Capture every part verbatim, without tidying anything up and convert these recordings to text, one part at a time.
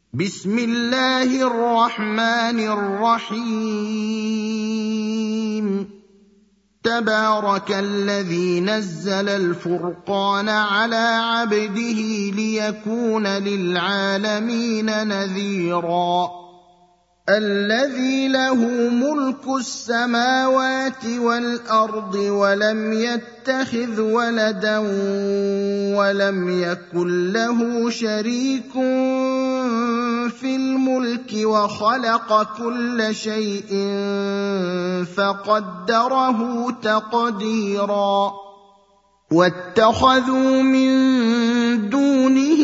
بسم الله الرحمن الرحيم تبارك الذي نزل الفرقان على عبده ليكون للعالمين نذيرا الذي له ملك السماوات والأرض ولم يتخذ ولدا ولم يكن له شريك في الملك وخلق كل شيء فقدره تقديرا واتخذوا من دونه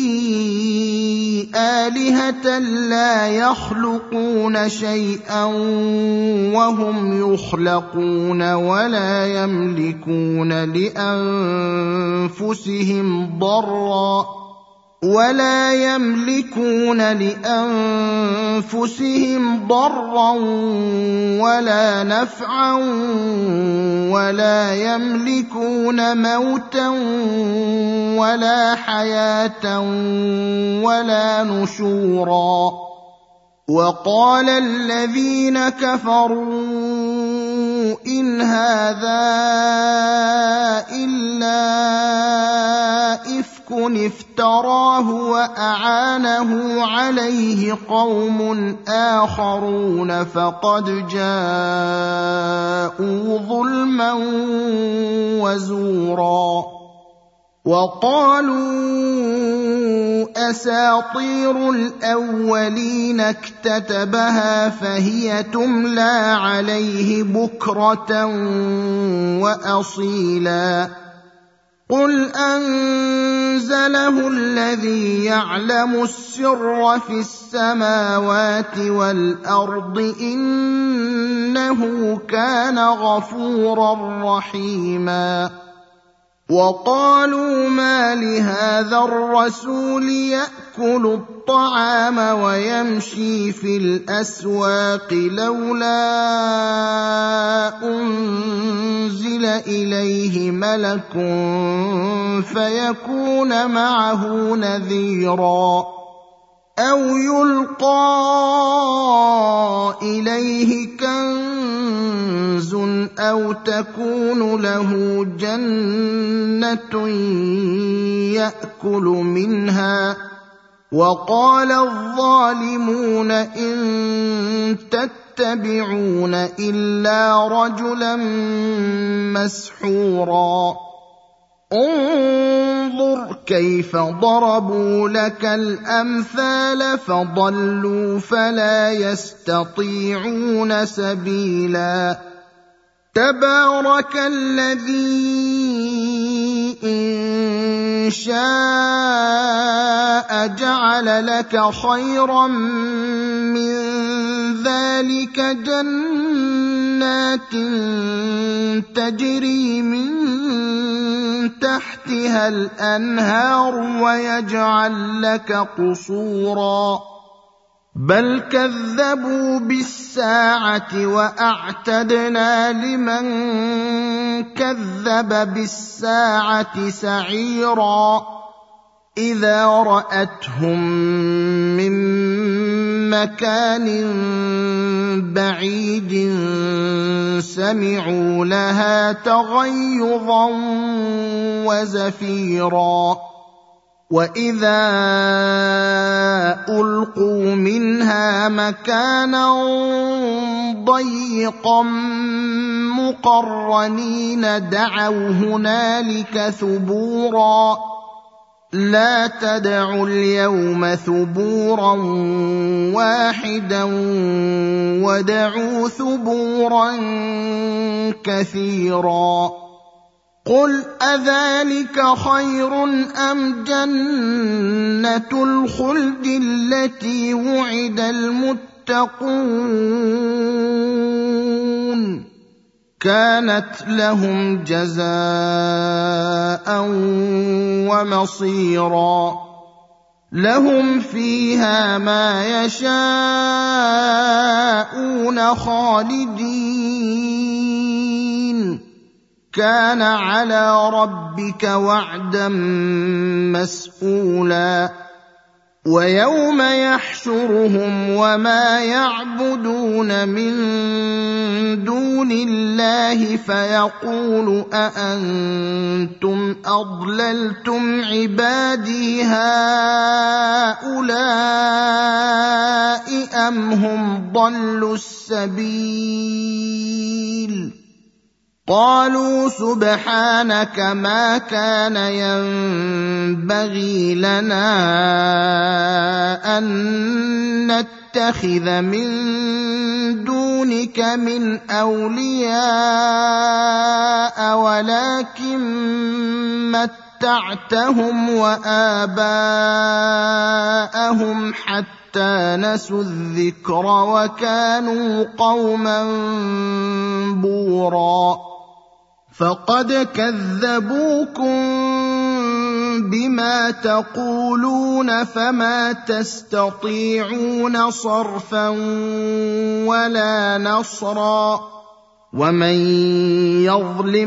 آلهة لا يخلقون شيئا وهم يخلقون ولا يملكون لأنفسهم ضرا ولا يملكون لأنفسهم ضرا ولا نفعا ولا يملكون موتا ولا حياة ولا نشورا وقال الذين كفروا إن هذا إلا إفك افتراه وأعانه عليه قوم آخرون فقد جاءوا ظلما وزورا وقالوا أساطير الأولين اكتتبها فهي تملى عليه بكرة وأصيلا قل أنزله الذي يعلم السر في السماوات والأرض إنه كان غفورا رحيما وقالوا ما لهذا الرسول يأكل الطعام ويمشي في الأسواق لولا أنزل إليه ملك فيكون معه نذيرا أو يلقى إليه كنز أو تكون له جنة يأكل منها وقال الظالمون إن تتبعون إلا رجلا مسحورا انظر كيف ضربوا لك الأمثال فضلوا فلا يستطيعون سبيلا تبارك الذي إن شاء جعل لك خيرا من ذلك جنات تجري من تحتها الأنهار ويجعل لك قصورا بل كذبوا بالساعة وأعتدنا لمن كذب بالساعة سعيرا إذا رأتهم من مكان بعيد سمعوا لها تغيظا وزفيرا وإذا ألقوا منها مكانا ضيقا مقرنين دعوا هنالك ثبورا لا تدعوا اليوم ثبورا واحدا ودعوا ثبورا كثيرا قل أذلك خير أم جنة الخلد التي وعد المتقون كانت لهم جزاء ومصيرا لهم فيها ما يشاءون خالدين كان على ربك وعدا مسئولا ويوم يحشرهم وما يعبدون من دون الله فيقول أأنتم أضللتم عبادي هؤلاء أم هم ضلوا السبيل قالوا سبحانك ما كان ينبغي لنا أن نتخذ من دونك من أولياء ولكن متعتهم وآباءهم حتى نسوا الذكر وكانوا قوما بورا فقد كذبوكم بما تقولون فما تستطيعون صرفا ولا نصرا ومن يظلم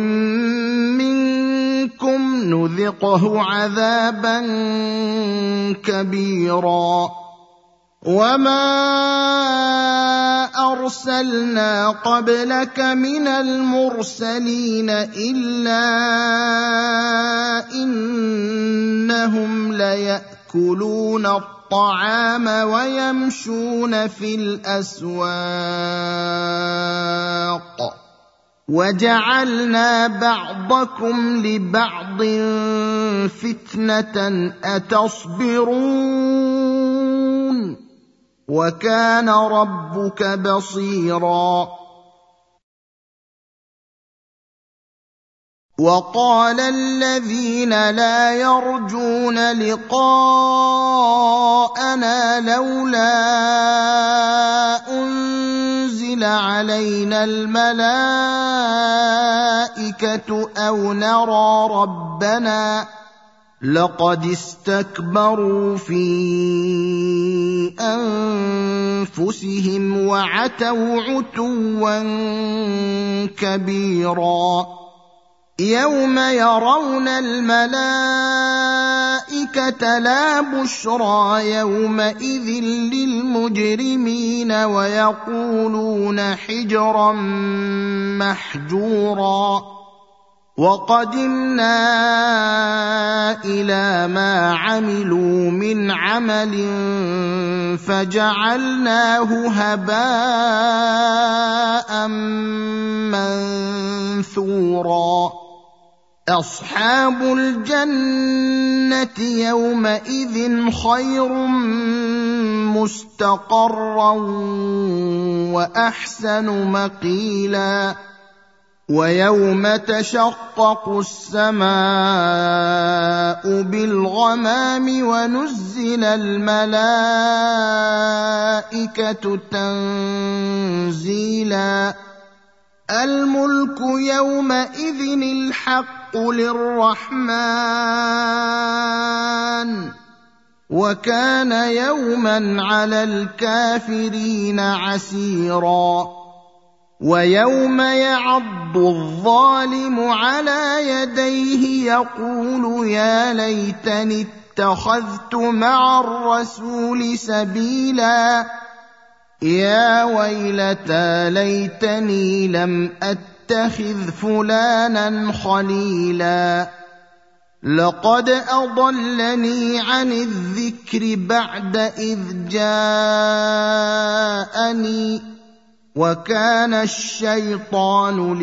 منكم نذقه عذابا كبيرا وما أرسلنا قبلك من المرسلين إلا إنهم ليأكلون الطعام ويمشون في الأسواق وجعلنا بعضكم لبعض فتنة أتصبرون وكان ربك بصيرا وقال الذين لا يرجون لقاءنا لولا أنزل علينا الملائكة أو نرى ربنا لقد استكبروا في أنفسهم وعتوا عتوا كبيرا يوم يرون الملائكة لا بشرى يومئذ للمجرمين ويقولون حجرا محجورا وقدمنا إلى ما عملوا من عمل فجعلناه هباء منثورا أصحاب الجنة يومئذ خير مستقرا وأحسن مقيلا ويوم تشقق السماء بالغمام ونزل الملائكة تنزيلا الملك يومئذ الحق للرحمن وكان يوما على الكافرين عسيرا ويوم يعض الظالم على يديه يقول يا ليتني اتخذت مع الرسول سبيلا يا ويلتى ليتني لم أتخذ فلانا خليلا لقد أضلني عن الذكر بعد إذ جاءني وكان الشيطان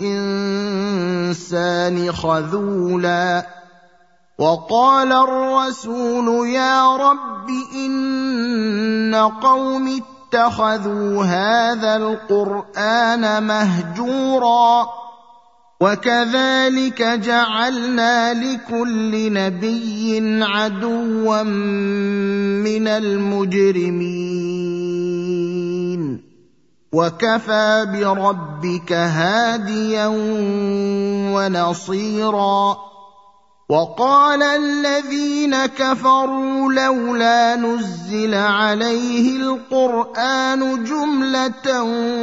للإنسان خذولا وقال الرسول يا رب إن قوم اتخذوا هذا القرآن مهجورا وكذلك جعلنا لكل نبي عدوا من المجرمين وكفى بربك هاديا ونصيرا وقال الذين كفروا لولا نزل عليه القرآن جملة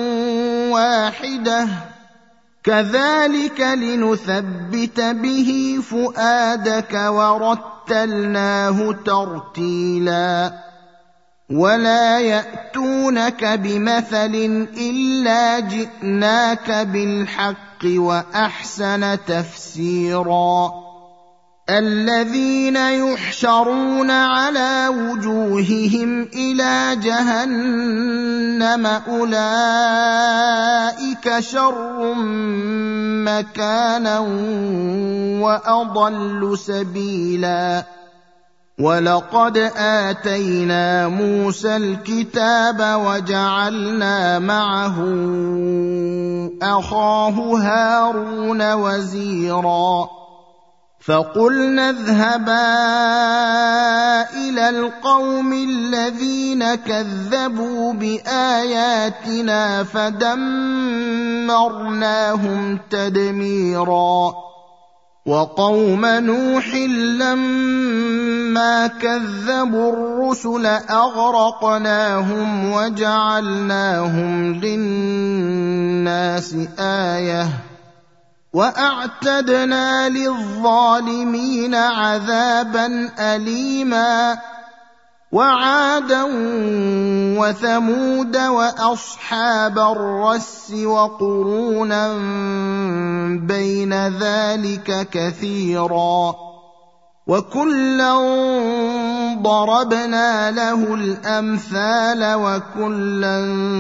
واحدة كذلك لنثبت به فؤادك ورتلناه وَرَتَّلْنَاهُ تَرْتِيلًا وَلَا يَأْتُونَكَ بِمَثَلٍ إِلَّا جِئْنَاكَ بِالْحَقِّ وَأَحْسَنَ تَفْسِيرًا الَّذِينَ يُحْشَرُونَ عَلَى وُجُوهِهِمْ إِلَى جَهَنَّمَ أُولَئِكَ شَرٌّ مَّكَانًا وَأَضَلُّ سَبِيلًا وَلَقَدْ آتَيْنَا مُوسَى الْكِتَابَ وَجَعَلْنَا مَعَهُ أَخَاهُ هَارُونَ وَزِيرًا فَقُلْنَا اذْهَبَا إِلَى الْقَوْمِ الَّذِينَ كَذَّبُوا بِآيَاتِنَا فَدَمَّرْنَاهُمْ تَدْمِيرًا وَقَوْمَ نُوحٍ لَّمَّا كَذَّبُوا الرُّسُلَ أَغْرَقْنَاهُمْ وَجَعَلْنَاهُمْ لِلنَّاسِ آيَةً وَأَعْتَدْنَا لِلظَّالِمِينَ عَذَابًا أَلِيمًا وَعَادًا وَثَمُودَ وَأَصْحَابَ الرَّسِّ وَقُرُونًا بَيْنَ ذَلِكَ كَثِيرًا وَكُلًّا ضَرَبْنَا لَهُ الْأَمْثَالَ وَكُلًّا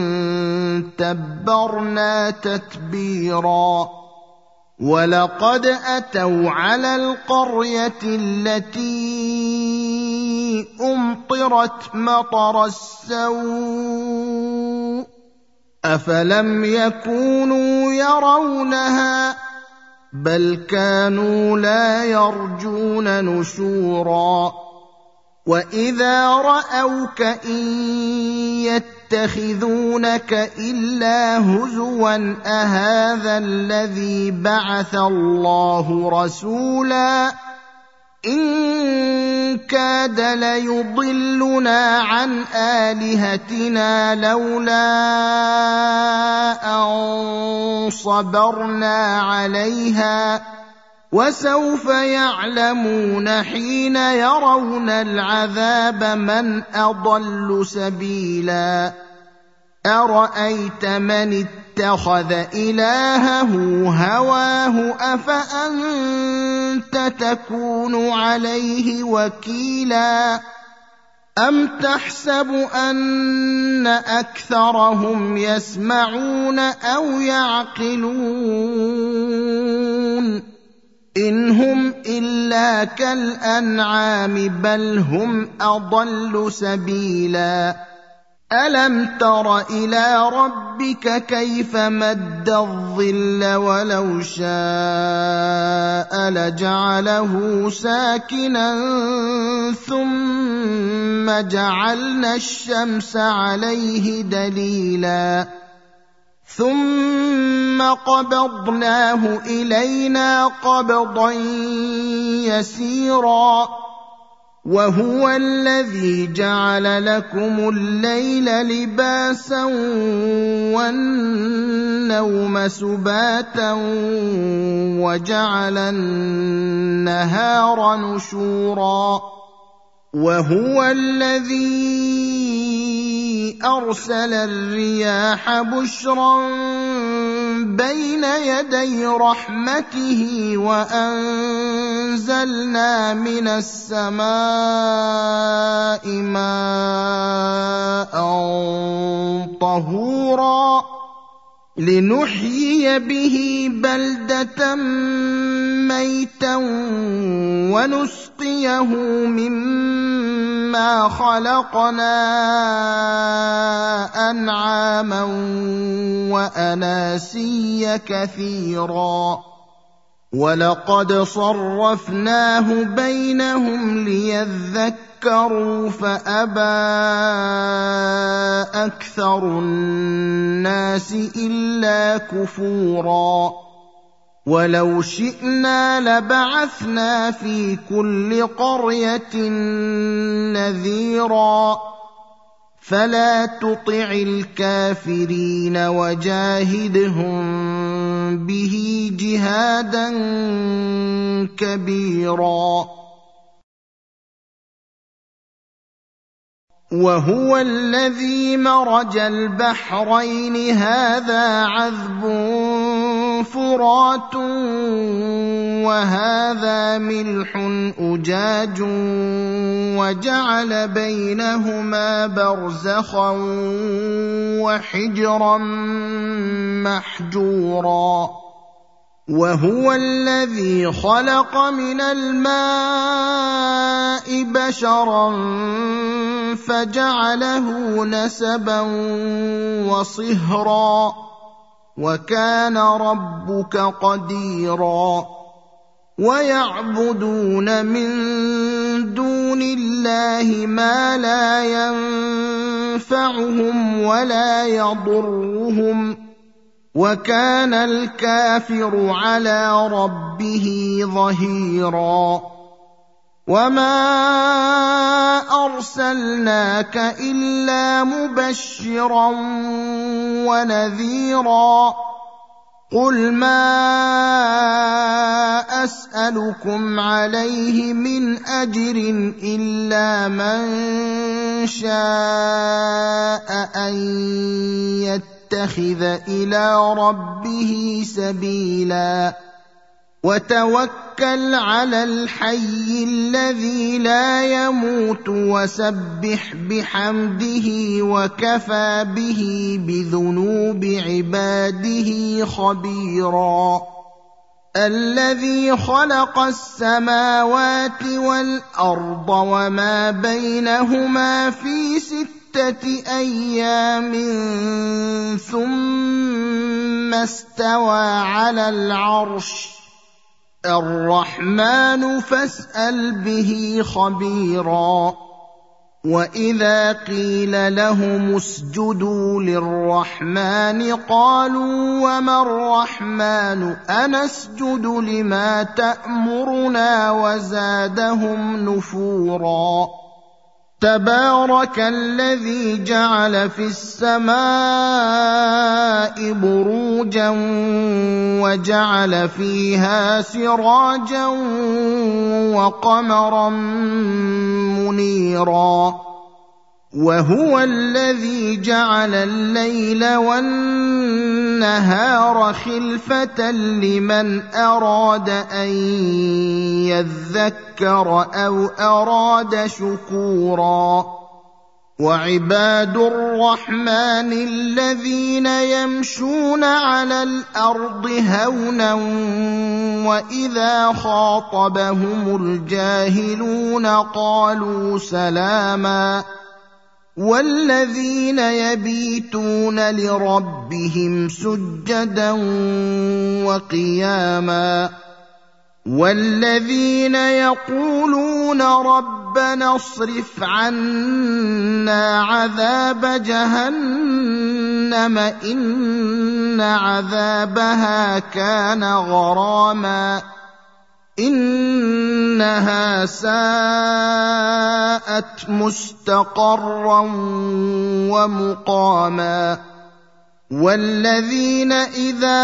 تَبَّرْنَا تَتْبِيرًا وَلَقَدْ أَتَوْا عَلَى الْقَرْيَةِ الَّتِي أُمْطِرَتْ مَطَرَ السَّوْءِ أَفَلَمْ يَكُونُوا يَرَوْنَهَا بَلْ كَانُوا لَا يَرْجُونَ نُشُورًا وَإِذَا رَأَوْكَ إِن يَتَّخِذُونَكَ إِلَّا هُزُوًا أَهَٰذَا الَّذِي بَعَثَ اللَّهُ رَسُولًا إِن كَادَ لَيُضِلُّنَا عَنْ آلِهَتِنَا لَوْلَا أَن صَبَرْنَا عَلَيْهَا وَسَوْفَ يَعْلَمُونَ حِينَ يَرَوْنَ الْعَذَابَ مَنْ أَضَلُّ سَبِيلًا أَرَأَيْتَ مَنِ اتَّخَذَ إِلَٰهَهُ هَوَاهُ أَفَأَنتَ تَكُونُ عَلَيْهِ وَكِيلًا أَمْ تَحْسَبُ أَنَّ أَكْثَرَهُمْ يَسْمَعُونَ أَوْ يَعْقِلُونَ إِنْ هُمْ إِلَّا كَالْأَنْعَامِ بَلْ هُمْ أَضَلُّ سَبِيلًا أَلَمْ تَرَ إِلَىٰ رَبِّكَ كَيْفَ مَدَّ الظِّلَّ وَلَوْ شَاءَ لَجَعَلَهُ سَاكِنًا ثُمَّ جَعَلْنَا الشَّمْسَ عَلَيْهِ دَلِيلًا ثُمَّ قَبَضْنَاهُ إِلَيْنَا قَبْضًا يَسِيرًا وَهُوَ الَّذِي جَعَلَ لَكُمُ اللَّيْلَ لِبَاسًا وَالنَّوْمَ سُبَاتًا وَجَعَلَ النَّهَارَ نُشُورًا وَهُوَ الَّذِي أَرْسَلَ الرِّيَاحَ بُشْرًا بَيْنَ يَدَيْ رَحْمَتِهِ وَأَنزَلْنَا مِنَ السَّمَاءِ مَاءً طَهُورًا لِنُحْيِيَ بِهِ بَلْدَةً مَّيْتًا وَنُسْقِيَهُ مِمَّا خَلَقْنَا أَنْعَامًا وَأَنَاسِيَّ كَثِيرًا وَلَقَدْ صَرَّفْنَاهُ بَيْنَهُمْ لِيَذَّكَّرُوا فَأَبَىٰ أَكْثَرُ النَّاسِ إِلَّا كُفُورًا وَلَوْ شِئْنَا لَبَعَثْنَا فِي كُلِّ قَرْيَةٍ نَّذِيرًا فَلَا تُطِعِ الْكَافِرِينَ وَجَاهِدْهُم بِهِ جِهَادًا كَبِيرًا وهو الذي مرج البحرين هذا عذب فرات وهذا ملح أجاج وجعل بينهما برزخا وحجرا محجورا وهو الذي خلق من الماء بشرا فجعله نسبا وصهرا وكان ربك قديرا ويعبدون من دون الله ما لا ينفعهم ولا يضرهم وكان الكافر على ربه ظهيرا وما أرسلناك إلا مبشرا ونذيرا قل ما أسألكم عليه من أجر إلا من شاء أن يتخذ إلى ربه سبيلا وتوكل على الحي الذي لا يموت وسبح بحمده وكفى به بذنوب عباده خبيرا الذي خلق السماوات والأرض وما بينهما في ستة أيام ثم استوى على العرش الرحمن فاسأل به خبيرا وإذا قيل لهم اسجدوا للرحمن قالوا وما الرحمن أنسجد لما تأمرنا وزادهم نفورا تبارك الذي جعل في السماء بروجا وجعل فيها سراجا وقمرا منيرا وهو الذي جعل الليل والنهار خلفة لمن أراد أن يذكر أو أراد شكورا وعباد الرحمن الذين يمشون على الأرض هونا وإذا خاطبهم الجاهلون قالوا سلاما والذين يبيتون لربهم سجدا وقياما والذين يقولون ربنا اصرف عنا عذاب جهنم إن عذابها كان غراما إنها ساءت مستقرا ومقاما والذين إذا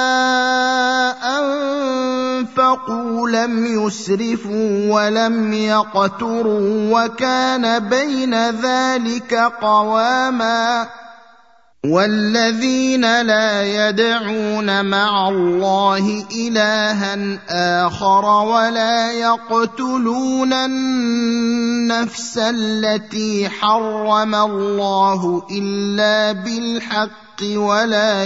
أنفقوا لم يسرفوا ولم يقتروا وكان بين ذلك قواما والذين لا يدعون مع الله إلها آخر ولا يقتلون النفس التي حرم الله إلا بالحق ولا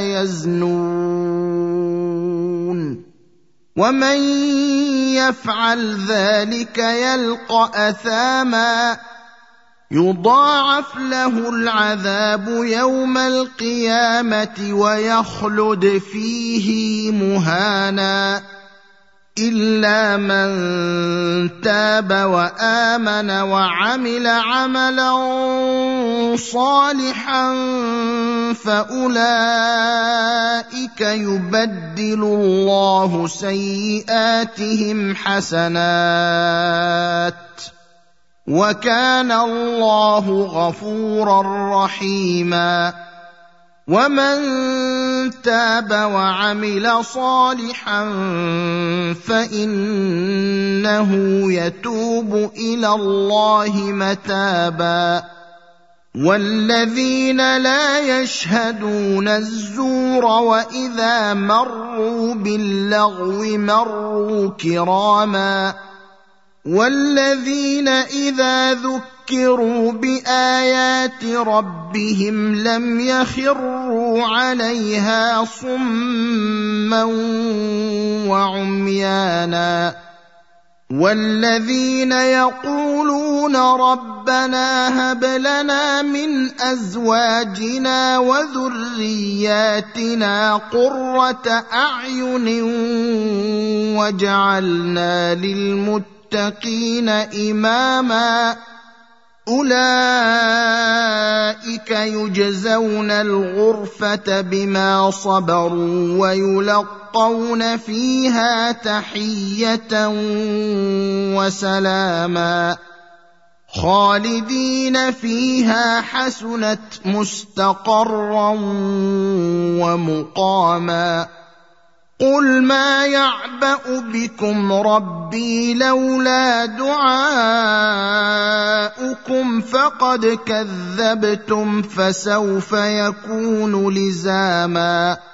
يزنون ومن يفعل ذلك يلقى أثاما يضاعف له العذاب يوم القيامة ويخلد فيه مهانا إلا من تاب وآمن وعمل عملا صالحا فأولئك يبدل الله سيئاتهم حسنات وكان الله غفورا رحيما ومن تاب وعمل صالحا فإنه يتوب إلى الله متابا والذين لا يشهدون الزور وإذا مروا باللغو مروا كراما والذين إذا ذكروا بآيات ربهم لم يخروا عليها صما وعميانا والذين يقولون ربنا هب لنا من أزواجنا وذرياتنا قرة أعين واجعلنا للمتقين إماما أولئك يجزون الغرفة بما صبروا ويلقون فيها تحية وسلاما خالدين فيها حسنت مستقرا ومقاما قل ما يعبأ بكم ربي لولا دعاؤكم فقد كذبتم فسوف يكون لزاما